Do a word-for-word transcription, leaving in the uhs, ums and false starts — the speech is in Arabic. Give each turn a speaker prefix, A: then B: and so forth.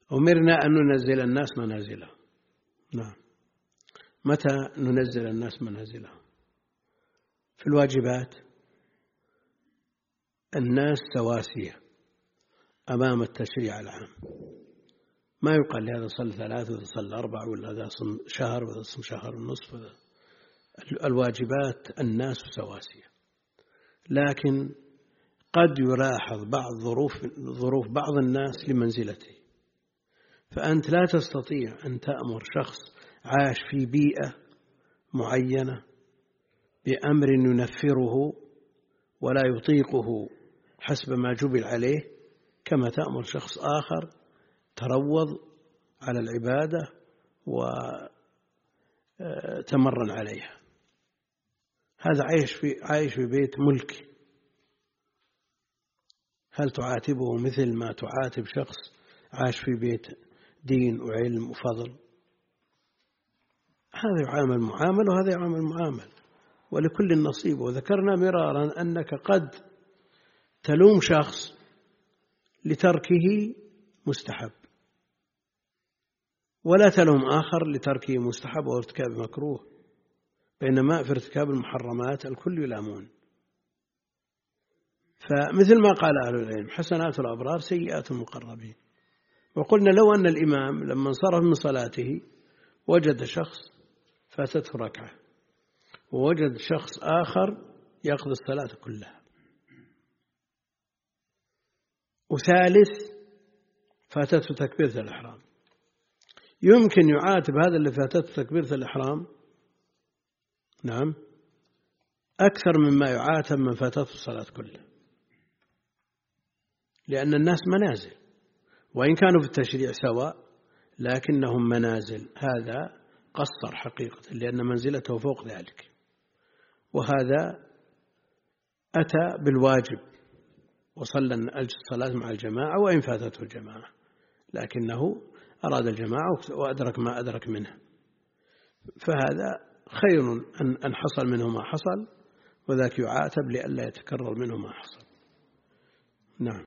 A: أمرنا أن ننزل الناس منازلهم. نعم. متى ننزل الناس منازلهم؟ في الواجبات الناس سواسية أمام التشريع العام، ما يقال لهذا صل ثلاث وهذا صل أربع ولا هذا صم شهر وهذا صم شهر ونصف. الواجبات الناس سواسية، لكن قد يلاحظ بعض ظروف ظروف بعض الناس لمنزلته، فأنت لا تستطيع أن تأمر شخص عاش في بيئة معينة بأمر ينفره ولا يطيقه حسب ما جبل عليه كما تأمر شخص آخر تروض على العبادة وتمرن عليها. هذا عايش في عايش في بيت ملك، هل تعاتبه مثل ما تعاتب شخص عاش في بيت دين وعلم وفضل؟ هذا يعامل معامل وهذا يعامل معامل، ولكل نصيب. وذكرنا مرارا أنك قد تلوم شخص لتركه مستحب ولا تلوم آخر لتركه مستحب وارتكاب مكروه، بينما في ارتكاب المحرمات الكل يلامون. فمثل ما قال أهل العلم حسنات الأبرار سيئات المقربين. وقلنا لو أن الإمام لما انصرف من صلاته وجد شخص فاتته ركعة ووجد شخص آخر يقضي الصلاة كلها، وثالث فاتته تكبيرة الإحرام، يمكن يعاتب هذا اللي فاتته تكبيرة الإحرام نعم أكثر مما يعاتب من فاتته الصلاة كلها، لأن الناس منازل، وإن كانوا في التشريع سواء لكنهم منازل. هذا قصر حقيقة لأن منزلته فوق ذلك، وهذا أتى بالواجب وصلى الصلاة مع الجماعة وإن فاتته الجماعة، لكنه أراد الجماعة وأدرك ما أدرك منها، فهذا خير أن حصل منه ما حصل، وذاك يعاتب لئلا يتكرر منه ما حصل. نعم.